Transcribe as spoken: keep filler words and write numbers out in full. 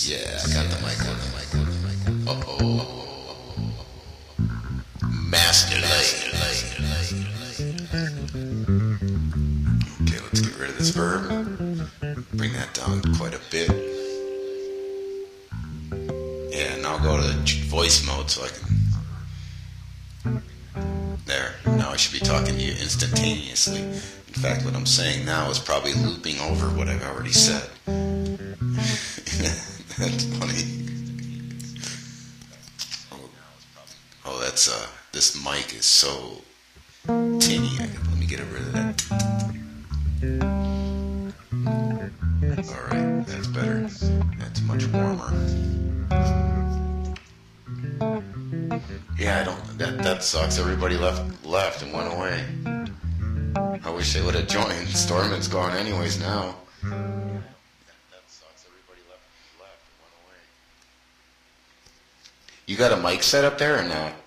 Yeah, I got the mic on the mic on the mic on. Uh-oh. Master Light. Okay, let's get rid of this verb. Bring that down quite a bit. Yeah, and I'll go to voice mode so I can... There. Now I should be talking to you instantaneously. In fact, what I'm saying now is probably looping over what I've already said. That's funny. Oh, oh, that's, uh, this mic is so tinny. I can, let me get rid of that. Alright, that's better. That's much warmer. Yeah, I don't, that, that sucks. Everybody left, left and went away. I wish they would have joined. Stormin's gone anyways now. You got a mic set up there or not?